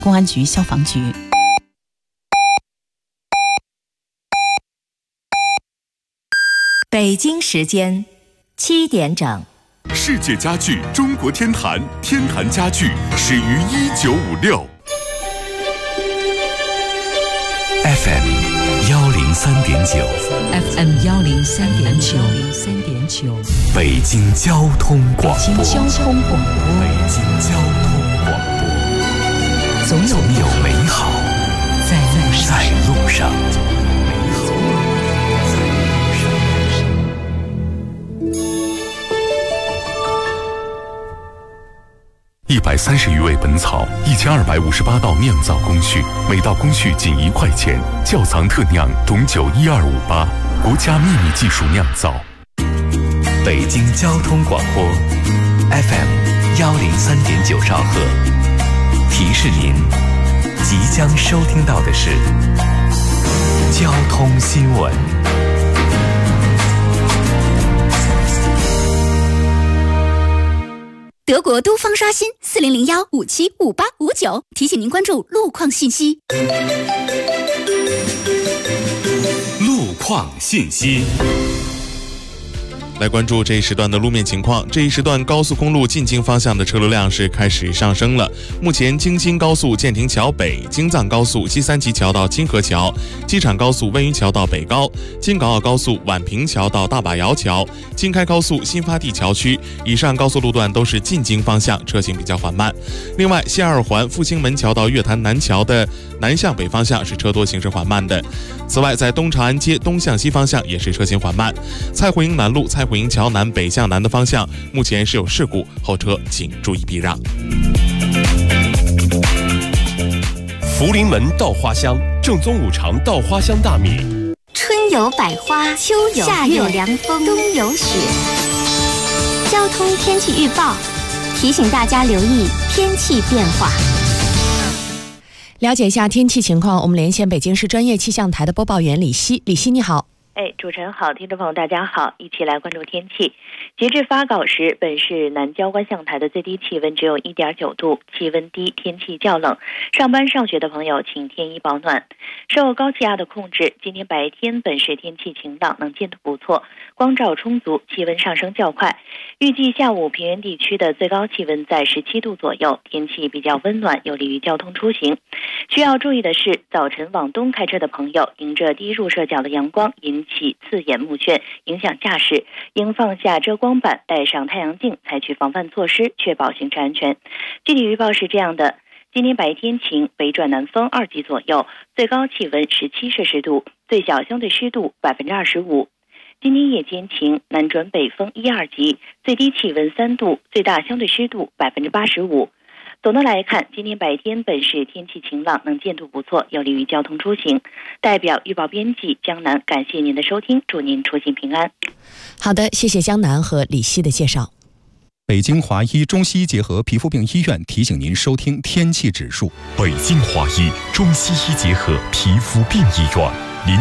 公安局、消防局。 北京时间7点整。 世界家具中国天坛，天坛家具始于1956。FM 103.9 FM 103.9 北京交通广播。 北京交通广播。 北京交通广播。 总有美好在路上。130余味本草，1258道酿造工序，每道工序仅1块钱。窖藏特酿董酒12588，国家秘密技术酿造。北京交通广播 FM 103.9兆赫，提示您即将收听到的是交通新闻。 德国都方刷新4001575859，提醒您关注路况信息。 路况信息。 来关注这一时段的路面情况。这一时段高速公路进京方向的车流量是开始上升了。目前京津高速建亭桥北、京藏高速西三旗桥到金河桥、机场高速温榆桥到北高、京港澳高速宛平桥到大把窑桥、京开高速新发地桥区以上高速路段都是进京方向车行比较缓慢。另外，西二环复兴门桥到月坛南桥的南向北方向是车多行驶缓慢的。此外，在东长安街东向西方向也是车行缓慢。蔡胡营南路蔡胡营桥南北向南的方向目前是有事故，后车请注意避让。 福临门稻花香，正宗五常稻花香大米。 春有百花，秋有夏有凉风，冬有雪。交通天气预报提醒大家留意天气变化。 了解一下天气情况，我们连线北京市专业气象台的播报员李希。李希，你好。 主持人好，听众朋友大家好，一起来关注天气。截至发稿时，本市南郊观象台的最低气温只有1.9度，气温低，天气较冷。上班上学的朋友请添衣保暖。受高气压的控制，今天白天本市天气晴朗，能见度不错，光照充足，气温上升较快。预计下午平原地区的最高气温在17度左右，天气比较温暖，有利于交通出行。需要注意的是，早晨往东开车的朋友，迎着低入射角的阳光引起刺眼目眩，影响驾驶，应放下遮光板，戴上太阳镜，采取防范措施，确保行车安全。具体预报是这样的：今天白天晴，北转南风2级左右，最高气温17摄氏度，最小相对湿度25%。今天夜间晴，南转北风1、2级，最低气温3度，最大相对湿度85%。总的来看，今天白天本市天气晴朗，能见度不错，有利于交通出行。代表预报编辑江南感谢您的收听，祝您出行平安。 好的，谢谢江南和李希的介绍。 北京华医中西医结合皮肤病医院提醒您收听天气指数。 北京华医中西医结合皮肤病医院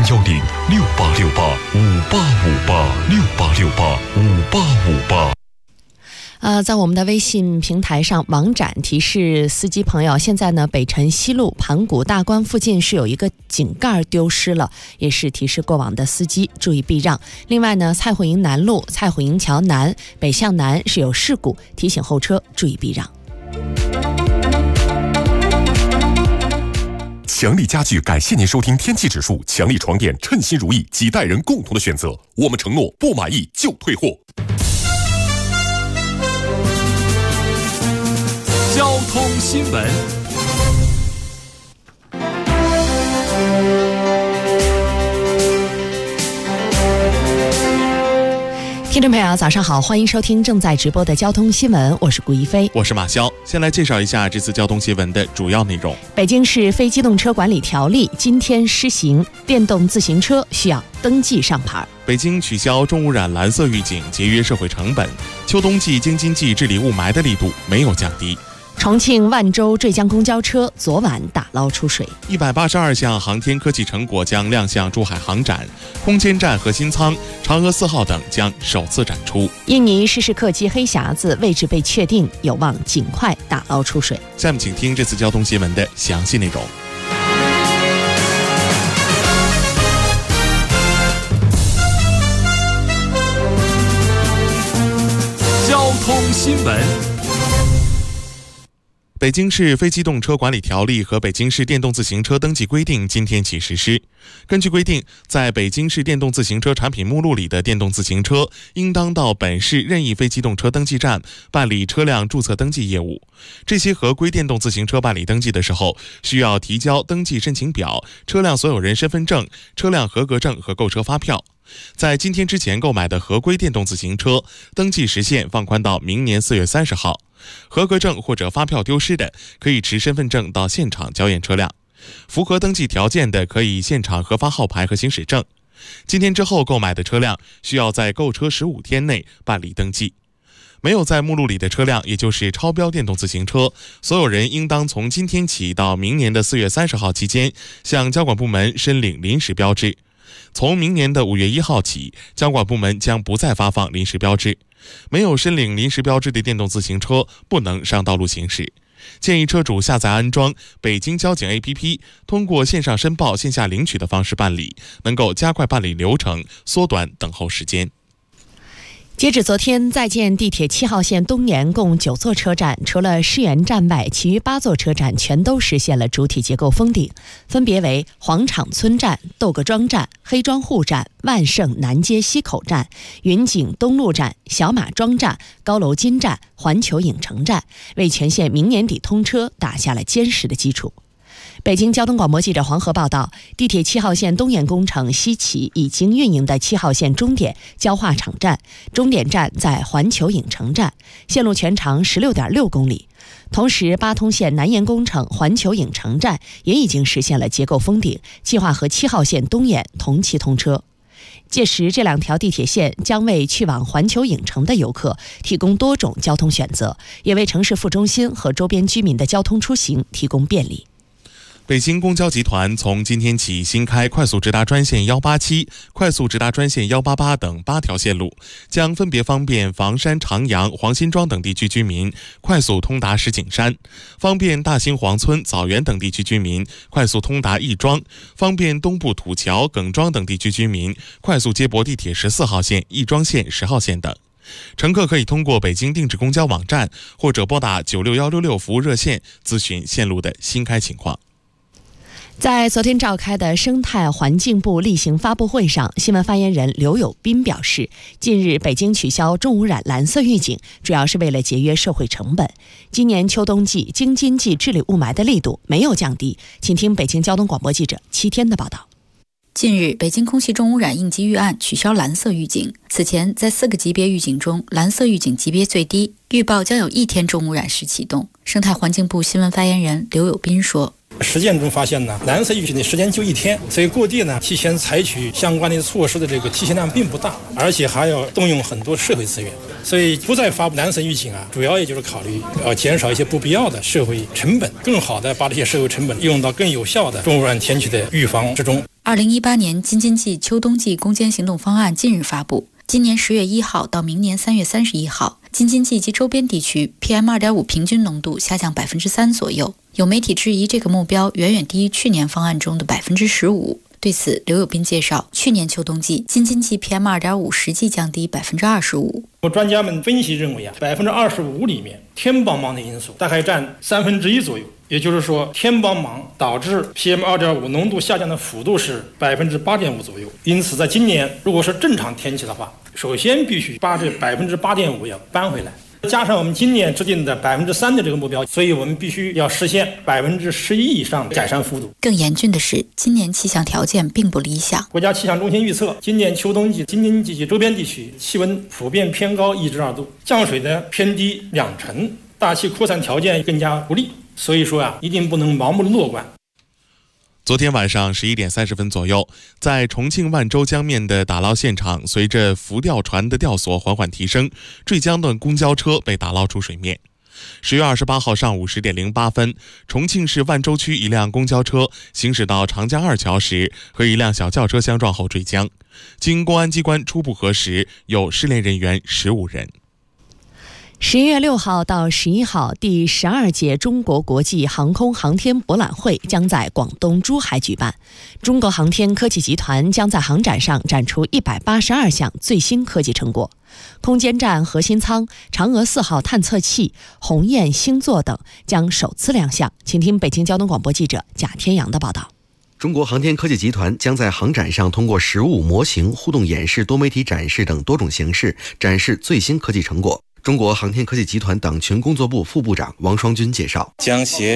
，0106868585868685858。 在我们的微信平台上，王展提示司机朋友，现在呢，北辰西路盘古大观附近是有一个井盖丢失了，也是提示过往的司机注意避让。另外呢，蔡胡营南路蔡胡营桥南北向南是有事故，提醒后车注意避让。 强力家具感谢您收听天气指数，强力床垫称心如意，几代人共同的选择，我们承诺不满意就退货。交通新闻。 听众朋友早上好，欢迎收听正在直播的交通新闻，我是顾一飞， 我是马潇。先来介绍一下这次交通新闻的主要内容。 北京市非机动车管理条例今天施行，电动自行车需要登记上牌。 北京取消重污染蓝色预警，节约社会成本。秋冬季京津冀治理雾霾的力度没有降低。 重庆万州坠江公交车昨晚打捞出水。 182项航天科技成果将亮相珠海航展，空间站核心舱、嫦娥4号等将首次展出。 印尼试试客机黑匣子位置被确定，有望尽快打捞出水。 下面请听这次交通新闻的详细内容。 交通新闻。 北京市非机动车管理条例和北京市电动自行车登记规定今天起实施。根据规定，在北京市电动自行车产品目录里的电动自行车，应当到本市任意非机动车登记站办理车辆注册登记业务。这些合规电动自行车办理登记的时候，需要提交登记申请表、车辆所有人身份证、车辆合格证和购车发票。在今天之前购买的合规电动自行车，登记时限放宽到明年4月30号。合格证或者发票丢失的，可以持身份证到现场交验车辆；符合登记条件的，可以现场核发号牌和行驶证。今天之后购买的车辆，需要在购车15天内办理登记。没有在目录里的车辆，也就是超标电动自行车，所有人应当从今天起到明年的4月30号期间，向交管部门申领临时标志。从明年的5月1号起，交管部门将不再发放临时标志。没有申领临时标志的电动自行车不能上道路行驶。建议车主下载安装北京交警 APP， 通过线上申报、线下领取的方式办理，能够加快办理流程，缩短等候时间。 截止昨天，在建地铁7号线东延共9座车站，除了世园站外，其余8座车站全都实现了主体结构封顶，分别为黄场村站、窦各庄站、黑庄户站、万盛南街西口站、云景东路站、小马庄站、高楼金站、环球影城站，为全线明年底通车打下了坚实的基础。北京交通广播记者黄河报道，地铁7号线东延工程西起已经运营的7号线终点焦化厂站，终点站在环球影城站，线路全长16.6公里。同时，八通线南延工程环球影城站也已经实现了结构封顶，计划和7号线东延同期通车。届时，这2条地铁线将为去往环球影城的游客提供多种交通选择，也为城市副中心和周边居民的交通出行提供便利。 北京公交集团从今天起新开快速直达专线187、快速直达专线188等8条线路，将分别方便房山、长阳、黄辛庄等地区居民快速通达石景山，方便大兴黄村、枣园等地区居民快速通达亦庄，方便东部土桥、耿庄等地区居民快速接驳地铁14号线、亦庄线、10号线等。乘客可以通过北京定制公交网站或者拨打96166服务热线咨询线路的新开情况。 在昨天召开的生态环境部例行发布会上，新闻发言人刘友斌表示，近日北京取消重污染蓝色预警，主要是为了节约社会成本。今年秋冬季京津冀治理雾霾的力度没有降低，请听北京交通广播记者7天的报道。 近日，北京空气重污染应急预案取消蓝色预警。此前，在4个级别预警中，蓝色预警级别最低，预报将有1天重污染时启动。生态环境部新闻发言人刘友斌说， 实践中发现呢，蓝色预警的时间就1天，所以各地呢提前采取相关的措施的这个提前量并不大，而且还要动用很多社会资源，所以不再发布蓝色预警啊，主要也就是考虑减少一些不必要的社会成本，更好的把这些社会成本用到更有效的重污染天气的预防之中。 2018年京津冀秋冬季攻坚行动方案近日发布，今年10月1号到明年3月31号，京津冀及周边地区 PM2.5 平均浓度下降3%左右。有媒体质疑这个目标远远低于去年方案中的15%。对此，刘友斌介绍，去年秋冬季京津冀 PM2.5 实际降低25%。 专家们分析认为啊，25%里面天帮忙的因素大概占1/3左右。也就是说，天帮忙导致 PM2.5 浓度下降的幅度是8.5%左右。因此，在今年如果是正常天气的话，首先必须把这8.5%要扳回来。加上我们今年制定的3%的这个目标，所以我们必须要实现11%以上的改善幅度。 更严峻的是，今年气象条件并不理想。 国家气象中心预测，今年秋冬季京津冀及周边地区气温普遍偏高1至2度，降水呢偏低20%，大气扩散条件更加不利。所以说啊，一定不能盲目的乐观。 昨天晚上11点30分左右，在重庆万州江面的打捞现场，随着浮吊船的吊索缓缓提升，坠江的公交车被打捞出水面。 10月28号上午10点08分，重庆市万州区一辆公交车行驶到长江二桥时，和一辆小轿车相撞后坠江。经公安机关初步核实，有失联人员15人。 11月6号到11号，第12届中国国际航空航天博览会将在广东珠海举办。中国航天科技集团将在航展上展出182项最新科技成果。空间站核心舱、嫦娥4号探测器、鸿雁星座等将首次亮相。请听北京交通广播记者贾天阳的报道。 中国航天科技集团将在航展上通过实物模型、互动演示、多媒体展示等多种形式展示最新科技成果。中国航天科技集团党群工作部副部长王双军介绍， 将携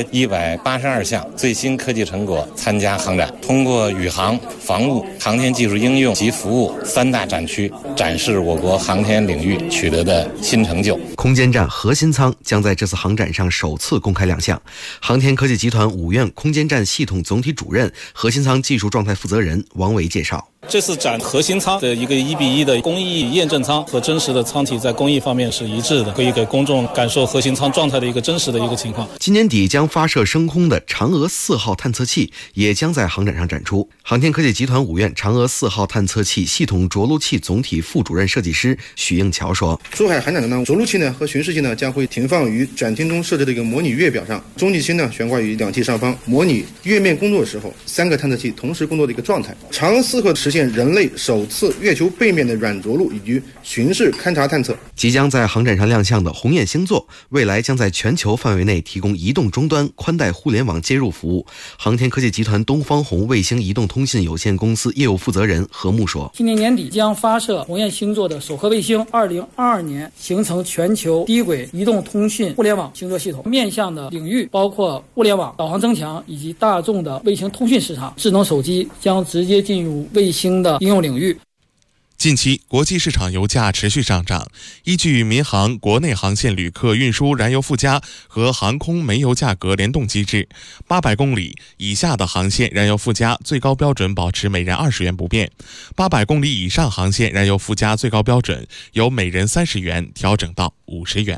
182项最新科技成果参加航展，通过宇航、防务、航天技术应用及服务3大展区展示我国航天领域取得的新成就。 空间站核心舱将在这次航展上首次公开亮相。航天科技集团5院空间站系统总体主任、核心舱技术状态负责人王维介绍， 这次展核心舱的一个1:1的工艺验证舱和真实的舱体在工艺方面是一致的，可以给公众感受核心舱状态的一个真实的一个情况。 今年底将发射升空的嫦娥4号探测器也将在航展上展出。航天科技集团5院嫦娥4号探测器系统着陆器总体副主任设计师许应桥说， 珠海航展呢，着陆器呢和巡视器呢将会停放于展厅中设置的一个模拟月表上，中继星呢悬挂于2器上方，模拟月面工作的时候3个探测器同时工作的一个状态。嫦娥4号实现人类首次月球背面的软着陆以及巡视勘察探测。 即将在航展上亮相的鸿雁星座，未来将在全球范围内提供移动终端宽带互联网接入服务。航天科技集团东方红卫星移动通信有限公司业务负责人何木说， 今年年底将发射鸿雁星座的首颗卫星，2022年形成全球低轨移动通讯互联网星座系统。面向的领域包括物联网、导航增强以及大众的卫星通讯市场。智能手机将直接进入卫星的应用领域。 近期，国际市场油价持续上涨。依据民航国内航线旅客运输燃油附加和航空煤油价格联动机制，800公里以下的航线燃油附加最高标准保持每人20元不变，800公里以上航线燃油附加最高标准由每人30元调整到50元。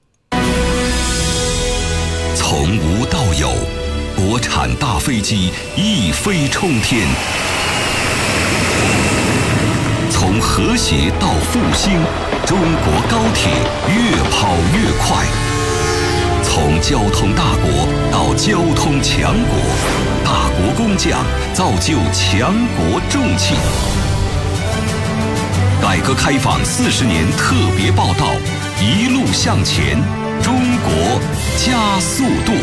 从无到有，国产大飞机一飞冲天。从和谐到复兴，中国高铁越跑越快。从交通大国到交通强国，大国工匠造就强国重器。改革开放40年特别报道，一路向前，中国加速度。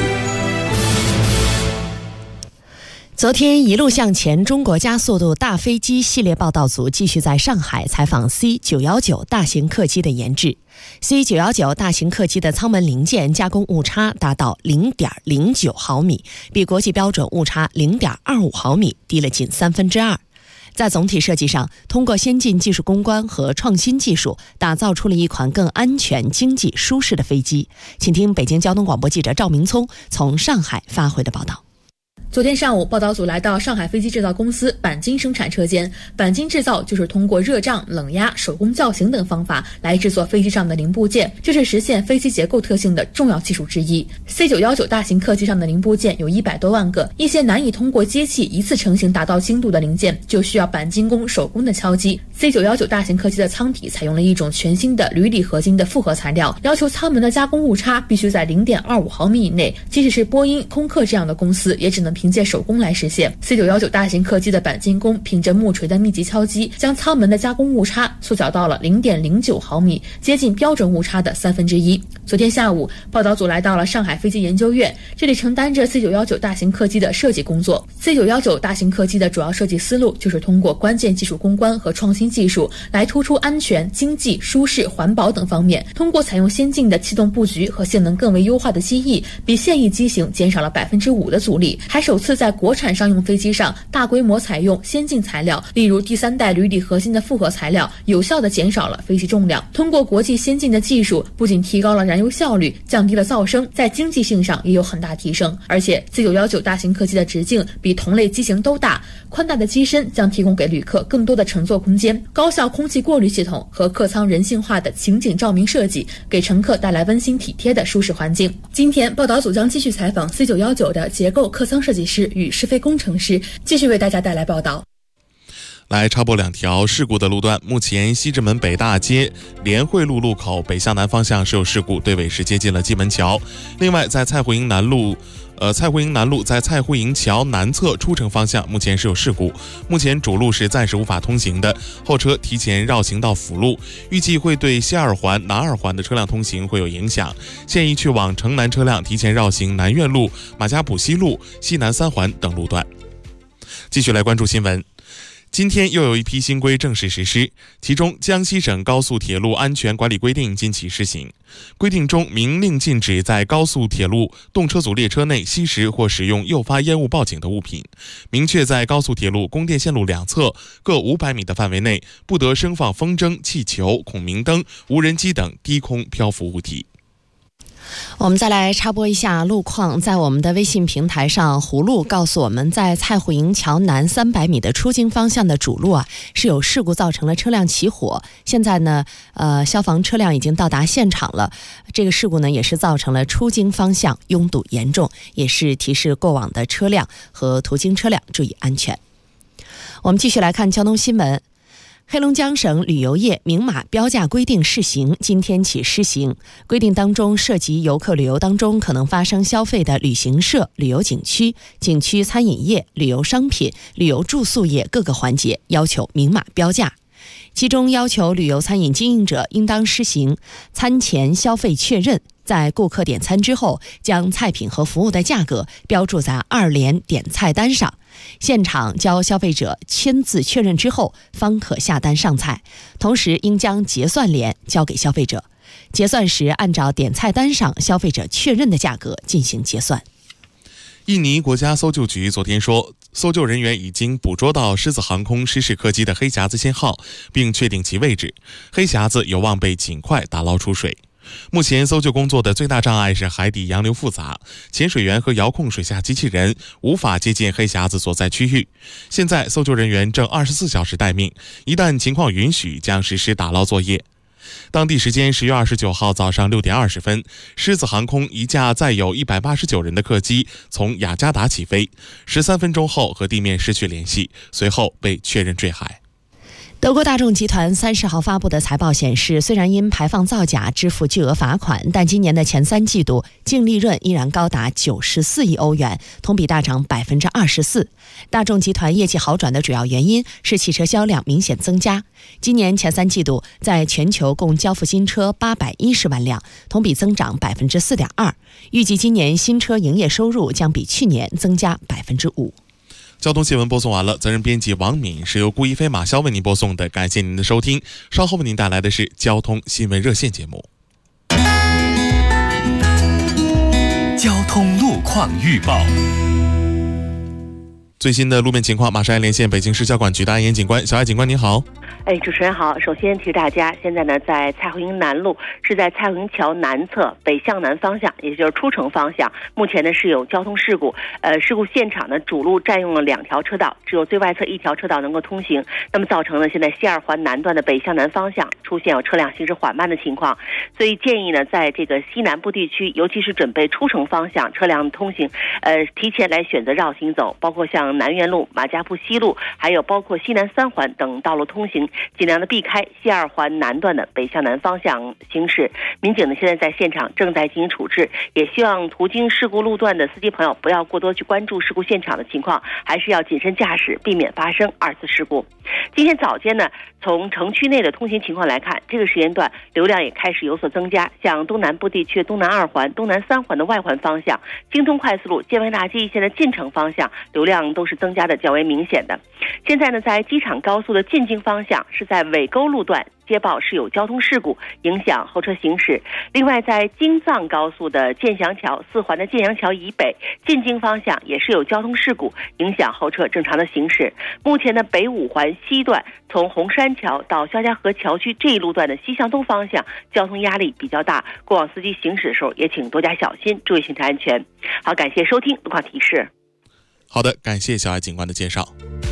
昨天一路向前中国加速度大飞机系列报道组继续在上海采访 C919 大型客机的研制。C919 大型客机的舱门零件加工误差达到 0.09 毫米，比国际标准误差 0.25 毫米低了近2/3。在总体设计上，通过先进技术攻关和创新技术，打造出了一款更安全、经济、舒适的飞机。请听北京交通广播记者赵明聪从上海发回的报道。 昨天上午，报道组来到上海飞机制造公司钣金生产车间。钣金制造就是通过热胀、冷压、手工造型等方法来制作飞机上的零部件，这是实现飞机结构特性的重要技术之一。C919 大型客机上的零部件有100多万个，一些难以通过机器一次成型达到精度的零件，就需要钣金工手工的敲击。C919 大型客机的舱体采用了一种全新的铝锂合金的复合材料，要求舱门的加工误差必须在 0.25 毫米以内，即使是波音、空客这样的公司也只能凭借手工来实现。 C919 大型客机的钣金工凭着木锤的密集敲击，将舱门的加工误差缩小到了 0.09 毫米，接近标准误差的1/3。昨天下午，报道组来到了上海飞机研究院，这里承担着 C919 大型客机的设计工作。C919 大型客机的主要设计思路就是通过关键技术攻关和创新技术来突出安全、经济、舒适、环保等方面，通过采用先进的气动布局和性能更为优化的机翼，比现役机型减少了5%的阻力，还首首次在国产商用飞机上大规模采用先进材料，例如第3代铝底核心的复合材料，有效地减少了飞机重量。通过国际先进的技术，不仅提高了燃油效率，降低了噪声，在经济性上也有很大提升。而且 C919大型客机的直径比同类机型都大，宽大的机身将提供给旅客更多的乘坐空间。高效空气过滤系统和客舱人性化的情景照明设计，给乘客带来温馨体贴的舒适环境。今天报道组将继续采访 C919的结构客舱设计师与试飞工程师，继续为大家带来报道。 来插播2条事故的路段。目前西直门北大街联汇路路口北向南方向是有事故，队尾是接近了蓟门桥。另外在蔡胡营南路在蔡胡营桥南侧出城方向目前是有事故，目前主路是暂时无法通行的，后车提前绕行到辅路，预计会对西2环、南2环的车辆通行会有影响，建议去往城南车辆提前绕行南苑路、马家堡西路、西南3环等路段。继续来关注新闻。今天又有一批新规正式实施，其中江西省高速铁路安全管理规定今起施行。规定中明令禁止在高速铁路动车组列车内吸食或使用诱发烟雾报警的物品，明确在高速铁路供电线路两侧各500米的范围内不得升放风筝、气球、孔明灯、无人机等低空漂浮物体。 我们再来插播一下路况，在我们的微信平台上，葫芦告诉我们，在蔡胡营桥南300米的出京方向的主路是有事故造成了车辆起火，现在呢消防车辆已经到达现场了。这个事故呢也是造成了出京方向拥堵严重，也是提示过往的车辆和途经车辆注意安全。我们继续来看交通新闻。黑龙江省旅游业明码标价规定试行，今天起施行。规定当中涉及游客旅游当中可能发生消费的旅行社、旅游景区、景区餐饮业、旅游商品、旅游住宿业各个环节要求明码标价。其中要求旅游餐饮经营者应当施行餐前消费确认，在顾客点餐之后，将菜品和服务的价格标注在2联点菜单上，现场交消费者签字确认之后方可下单上菜，同时应将结算联交给消费者，结算时按照点菜单上消费者确认的价格进行结算。 印尼国家搜救局昨天说，搜救人员已经捕捉到狮子航空失事客机的黑匣子信号，并确定其位置，黑匣子有望被尽快打捞出水。目前搜救工作的最大障碍是海底洋流复杂，潜水员和遥控水下机器人无法接近黑匣子所在区域。现在搜救人员正24小时待命，一旦情况允许将实施打捞作业。当地时间10月29号早上6点20分，狮子航空一架载有189人的客机从雅加达起飞，13分钟后和地面失去联系，随后被确认坠海。 德国大众集团30号发布的财报显示，虽然因排放造假支付巨额罚款，但今年的前3季度净利润依然高达94亿欧元，同比大涨24%。大众集团业绩好转的主要原因是汽车销量明显增加，今年前3季度在全球共交付新车810万辆，同比增长4.2%。预计今年新车营业收入将比去年增加5%。 交通新闻播送完了，责任编辑王敏，是由顾一飞、马潇为您播送的，感谢您的收听。稍后为您带来的是交通新闻热线节目。 交通路况预报。 最新的路面情况，马上来连线北京市交管局的安岩警官。小艾警官您好。 主持人好。首先提示大家，现在呢在蔡胡营南路，是在蔡胡营桥南侧北向南方向，也就是出城方向，目前呢是有交通事故。事故现场呢主路占用了2条车道，只有最外侧1条车道能够通行，那么造成了现在西2环南段的北向南方向出现有车辆行驶缓慢的情况，所以建议呢在这个西南部地区，尤其是准备出城方向车辆通行，提前来选择绕行走，包括像南苑路、马家堡西路，还有包括西南3环等道路通行，尽量的避开西2环南段的北向南方向行驶。民警呢现在在现场正在进行处置，也希望途经事故路段的司机朋友不要过多去关注事故现场的情况，还是要谨慎驾驶，避免发生2次事故。今天早间呢，从城区内的通行情况来看，这个时间段流量也开始有所增加，像东南部地区东南2环、东南3环的外环方向，京通快速路、建外大街一线的进城方向流量都是增加的较为明显的。现在呢，在机场高速的进京方向，是在尾沟路段接报是有交通事故，影响后车行驶。另外，在京藏高速的建祥桥4环的建祥桥以北进京方向也是有交通事故，影响后车正常的行驶。目前的北5环西段从红山桥到肖家河桥区这一路段的西向东方向交通压力比较大，过往司机行驶的时候也请多加小心，注意行车安全。好，感谢收听路况提示。 好的，感谢小爱警官的介绍。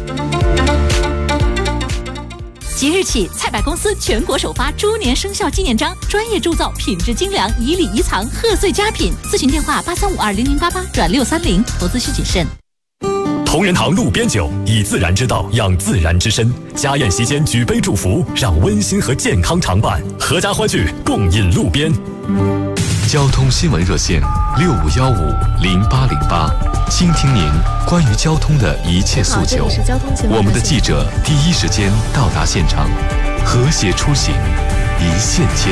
即日起，菜百公司全国首发猪年生肖纪念章，专业铸造，品质精良，以礼仪藏，贺岁佳品。咨询电话83520088转630，投资需谨慎。 同仁堂路边酒，以自然之道养自然之身。家宴席间举杯祝福，让温馨和健康常伴，阖家欢聚，共饮路边。 交通新闻热线65150808，倾听您关于交通的一切诉求。我们的记者第一时间到达现场，和谐出行，一线牵。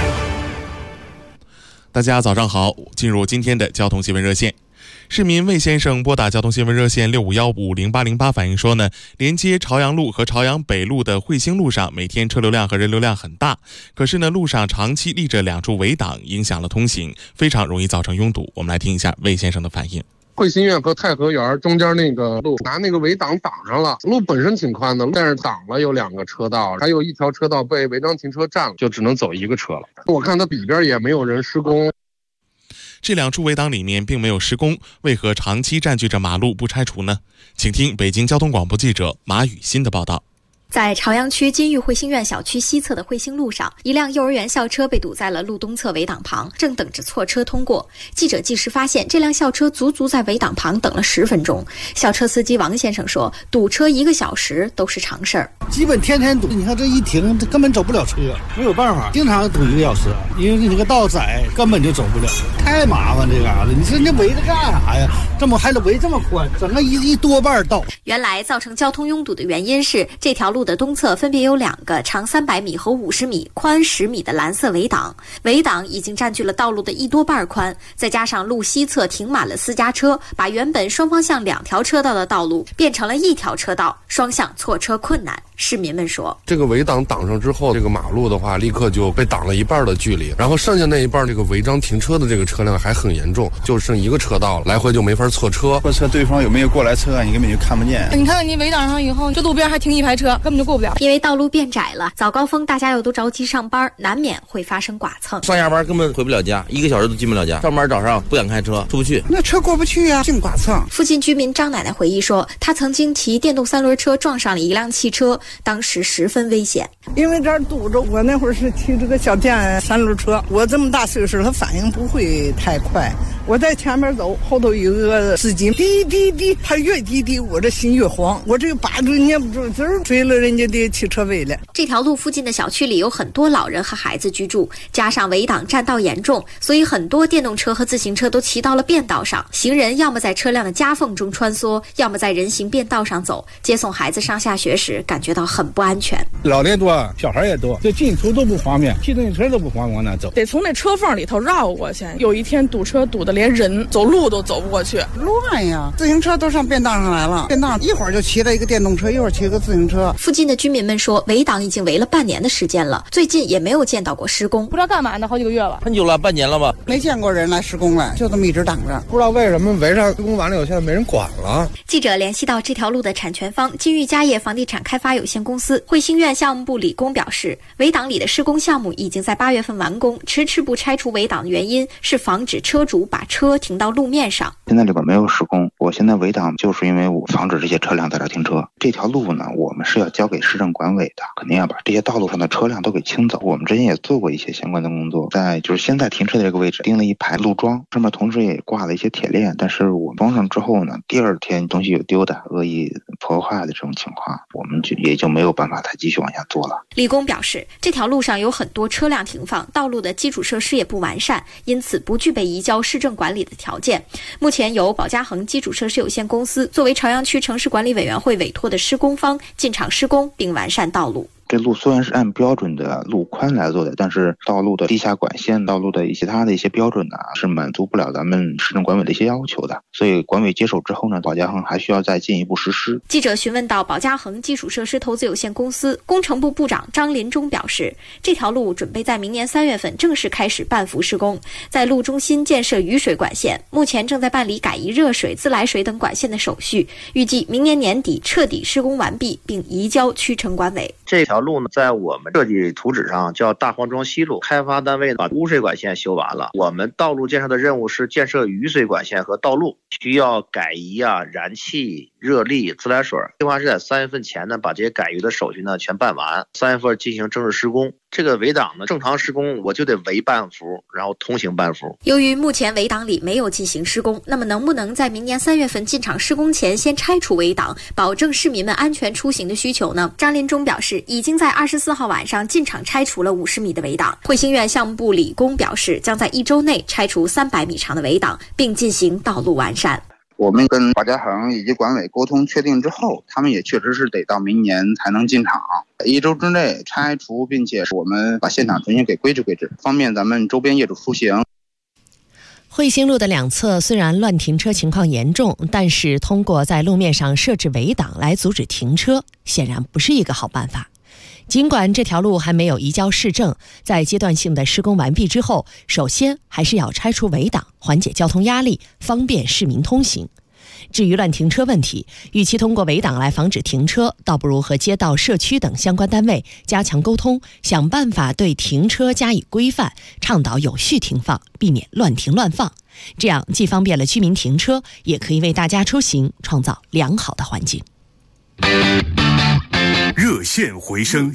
大家早上好，进入今天的交通新闻热线。市民魏先生拨打交通新闻热线65150808反映说呢，连接朝阳路和朝阳北路的惠兴路上每天车流量和人流量很大，可是呢路上长期立着2处围挡，影响了通行，非常容易造成拥堵。我们来听一下魏先生的反应。 惠新苑和太和园中间那个路拿那个围挡挡上了，路本身挺宽的，但是挡了有2个车道，还有1条车道被违章停车占了，就只能走1个车了。我看它里边也没有人施工。 这2处围挡里面并没有施工，为何长期占据着马路不拆除呢？请听北京交通广播记者马雨欣的报道。 在朝阳区金域惠兴苑小区西侧的惠兴路上，一辆幼儿园校车被堵在了路东侧围挡旁，正等着错车通过。记者及时发现，这辆校车足足在围挡旁等了10分钟。校车司机王先生说，堵车1个小时都是常事儿， 基本天天堵。你看这一停，根本走不了车，没有办法，经常堵1个小时，因为这个道窄，根本就走不了，太麻烦这嘎子。你说你围着干啥呀？这么还得围这么宽，整个一多半道。 原来造成交通拥堵的原因是这条路的东侧分别有2个长300米和50米、宽10米的蓝色围挡，围挡已经占据了道路的1多半宽，再加上路西侧停满了私家车，把原本双方向2条车道的道路变成了1条车道，双向错车困难。市民们说， 这个围挡挡上之后，这个马路的话立刻就被挡了1半的距离，然后剩下那一半这个违章停车的这个车辆还很严重，就剩1个车道了，来回就没法错车。 错车对方有没有过来车，你根本就看不见。 你看你围挡上以后，这路边还停1排车，根本就过不了。 因为道路变窄了，早高峰大家又都着急上班，难免会发生剐蹭。 上下班根本回不了家，1个小时都进不了家。上班早上不敢开车，出不去， 那车过不去啊，净剐蹭。 附近居民张奶奶回忆说，她曾经骑电动3轮车撞上了一辆汽车，当时十分危险。 因为这儿堵着，我那会儿是骑这个小电3轮车，我这么大岁数，他反应不会太快。我在前面走，后头有一个司机滴滴滴，他越滴滴，我这心越慌，我这个把住捏不住，滋儿追了人家的汽车尾了。 这条路附近的小区里有很多老人和孩子居住，加上围挡占道严重，所以很多电动车和自行车都骑到了便道上，行人要么在车辆的夹缝中穿梭，要么在人行便道上走。接送孩子上下学时感觉到很不安全。 老年多，小孩也多，这进出都不方便，骑自行车都不方便往那走， 得从那车缝里头绕过去。有一天堵车堵得连人走路都走不过去， 乱呀！自行车都上便道上来了，便道一会儿就骑了一个电动车，一会儿骑个自行车。 附近的居民们说，围挡已经围了半年的时间了，最近也没有见到过施工， 不知道干嘛呢，好几个月了， 很久了，半年了吧， 没见过人来施工了，就这么一直挡着， 不知道为什么围上施工完了以后，现在没人管了。 记者联系到这条路的产权方金域家业房地产开发有限公司惠兴苑项目部李工表示，围挡里的施工项目已经在8月份完工，迟迟不拆除围挡的原因是防止车主把车停到路面上。 现在里边没有施工，我现在围挡就是因为我防止这些车辆在这停车。这条路呢，我们是要交给市政管委的，肯定要把这些道路上的车辆都给清走。我们之前也做过一些相关的工作，在就是现在停车的这个位置钉了一排路桩，上面同时也挂了一些铁链，但是我装上之后呢，第2天东西有丢的、恶意破坏的这种情况，我们也就没有办法再继续往下做了。 李工表示，这条路上有很多车辆停放，道路的基础设施也不完善，因此不具备移交市政管理的条件。目前由保嘉恒基础设施有限公司作为朝阳区城市管理委员会委托的施工方进场施工并完善道路。 这路虽然是按标准的路宽来做的，但是道路的地下管线、道路的其他的一些标准呢，是满足不了咱们市政管委的一些要求的。所以管委接手之后呢，保家恒还需要再进一步实施。 记者询问到保家恒基础设施投资有限公司工程部部长张林忠表示，这条路准备在明年3月份正式开始半幅施工，在路中心建设雨水管线，目前正在办理改移热水、自来水等管线的手续，预计明年年底彻底施工完毕，并移交区城管委。 这条路呢，在我们设计图纸上叫大黄庄西路，开发单位把污水管线修完了，我们道路建设的任务是建设雨水管线和道路，需要改移燃气、热力、自来水。计划是在3月份前呢，把这些改移的手续呢全办完，3月份进行正式施工。这个围挡呢，正常施工我就得围半幅，然后通行半幅。 由于目前围挡里没有进行施工，那么能不能在明年3月份进场施工前先拆除围挡，保证市民们安全出行的需求呢？张林忠表示，已经在24号晚上进场拆除了50米的围挡。惠兴苑项目部理工表示，将在1周内拆除300米长的围挡，并进行道路完善。 我们跟保家恒以及管委沟通确定之后，他们也确实是得到明年才能进场，1周之内拆除，并且我们把现场重新给规制规制，方便咱们周边业主出行。 惠兴路的两侧虽然乱停车情况严重，但是通过在路面上设置围挡来阻止停车，显然不是一个好办法。尽管这条路还没有移交市政，在阶段性的施工完毕之后，首先还是要拆除围挡，缓解交通压力，方便市民通行。至于乱停车问题，与其通过围挡来防止停车，倒不如和街道、社区等相关单位加强沟通，想办法对停车加以规范，倡导有序停放，避免乱停乱放。这样既方便了居民停车，也可以为大家出行创造良好的环境。 热线回声。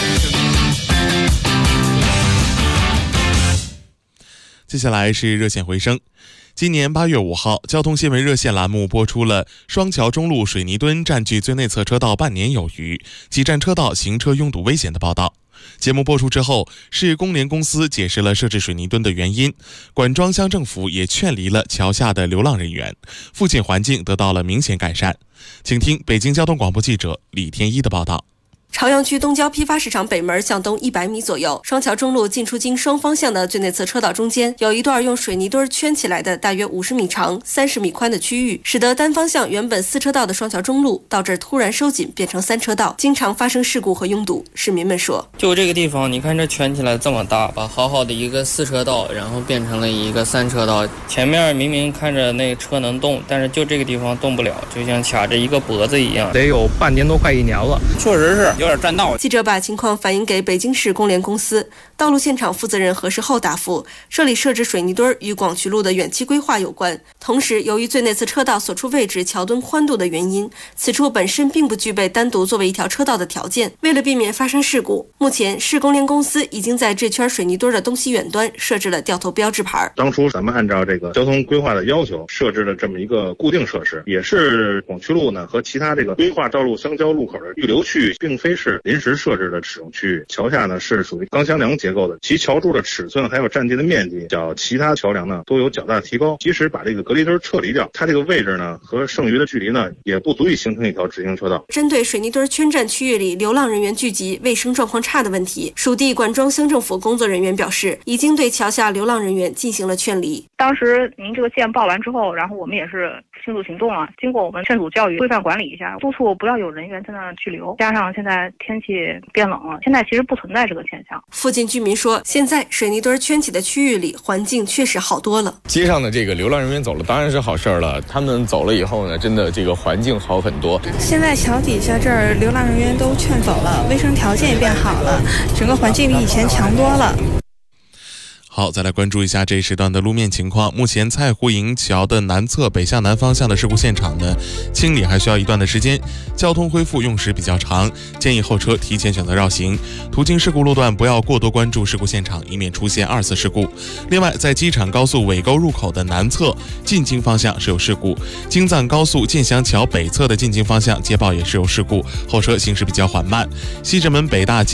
接下来是热线回声。今年8月5号，交通新闻热线栏目播出了双桥中路水泥墩占据最内侧车道半年有余，几站车道行车拥堵危险的报道。节目播出之后，市工联公司解释了设置水泥墩的原因，管庄乡政府也劝离了桥下的流浪人员，附近环境得到了明显改善。请听北京交通广播记者李天一的报道。 朝阳区东郊批发市场北门向东100米左右，双桥中路进出京双方向的最内侧车道中间，有一段用水泥墩圈起来的大约50米长、30米宽的区域，使得单方向原本4车道的双桥中路到这儿突然收紧，变成3车道，经常发生事故和拥堵。市民们说， 就这个地方，你看这圈起来这么大，把好好的一个4车道，然后变成了一个3车道，前面明明看着那车能动，但是就这个地方动不了，就像卡着一个脖子一样。 得有半年多快1年了， 确实是有点占道。 记者把情况反映给北京市工联公司，道路现场负责人核实后答复，这里设置水泥墩与广渠路的远期规划有关，同时由于最内侧车道所处位置桥墩宽度的原因，此处本身并不具备单独作为一条车道的条件。为了避免发生事故，目前市工联公司已经在这圈水泥墩的东西远端设置了掉头标志牌。 当初咱们按照这个交通规划的要求设置了这么一个固定设施，也是广渠路呢和其他这个规划道路相交路口的预留区，并非是临时设置的使用区域。桥下呢是属于钢箱梁结构的，其桥柱的尺寸还有占地的面积较其他桥梁呢都有较大的提高。即使把这个隔离墩撤离掉，它这个位置呢和剩余的距离呢也不足以形成一条直行车道。 针对水泥墩圈占区域里流浪人员聚集、卫生状况差的问题，属地管庄乡政府工作人员表示，已经对桥下流浪人员进行了劝离。 当时您这个线报完之后，然后我们也是迅速行动了，经过我们劝阻教育、规范管理一下，督促不要有人员在那儿拘留。加上现在天气变冷了，现在其实不存在这个现象。 附近居民说，现在水泥墩圈起的区域里环境确实好多了。 街上的这个流浪人员走了，当然是好事了。他们走了以后呢，真的这个环境好很多。 现在桥底下这儿流浪人员都劝走了，卫生条件也变好了，整个环境比以前强多了。 好，再来关注一下这一时段的路面情况。目前蔡湖营桥的南侧北向南方向的事故现场呢，清理还需要一段的时间，交通恢复用时比较长，建议后车提前选择绕行。途经事故路段不要过多关注事故现场，以免出现2次事故。另外，在机场高速尾沟入口的南侧进京方向是有事故，京藏高速建祥桥北侧的进京方向接报也是有事故，后车行驶比较缓慢。西直门北大街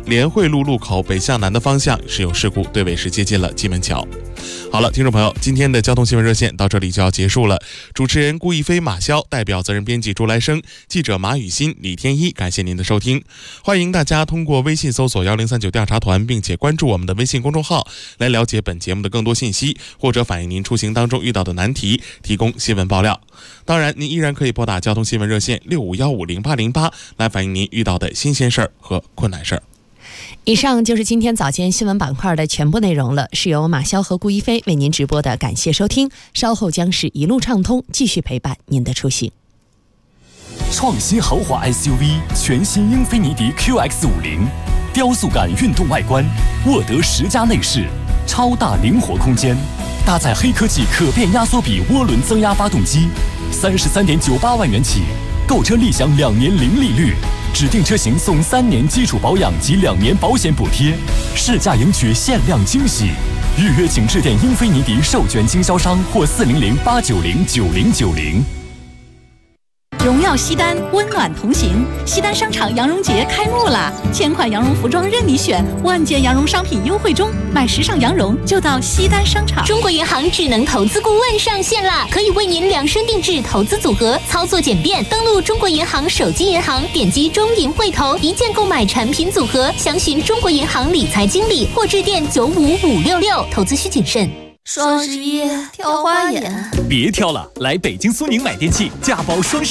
联汇路路口北向南的方向是有事故，队尾是接近了蓟门桥。好了，听众朋友，今天的交通新闻热线到这里就要结束了。主持人顾一飞、马潇，代表责任编辑朱来生，记者马雨欣、李天一，感谢您的收听。欢迎大家通过微信搜索1039调查团，并且关注我们的微信公众号，来了解本节目的更多信息，或者反映您出行当中遇到的难题，提供新闻爆料。当然，您依然可以拨打交通新闻热线65150808来反映您遇到的新鲜事儿和困难事儿。 以上就是今天早间新闻板块的全部内容了，是由马潇和顾一飞为您直播的，感谢收听。稍后将是一路畅通，继续陪伴您的出行。 创新豪华 SUV 全新英菲尼迪 QX50， 雕塑感运动外观，沃德10加内饰，超大灵活空间，搭载黑科技可变压缩比涡轮增压发动机，33.98万元起，购车立享2年零利率。指定车型送3年基础保养及2年保险补贴，试驾赢取限量惊喜。预约请致电英菲尼迪授权经销商或400-890-9090。 荣耀西单，温暖同行。西单商场羊绒节开幕啦！1000款羊绒服装任你选，万件羊绒商品优惠中，买时尚羊绒就到西单商场。 中国银行智能投资顾问上线啦，可以为您量身定制投资组合，操作简便。登录中国银行手机银行，点击中银汇投，一键购买产品组合，详询中国银行理财经理或致电95566。投资需谨慎。 双11挑花眼， 别挑了，来北京苏宁买电器，价包双11。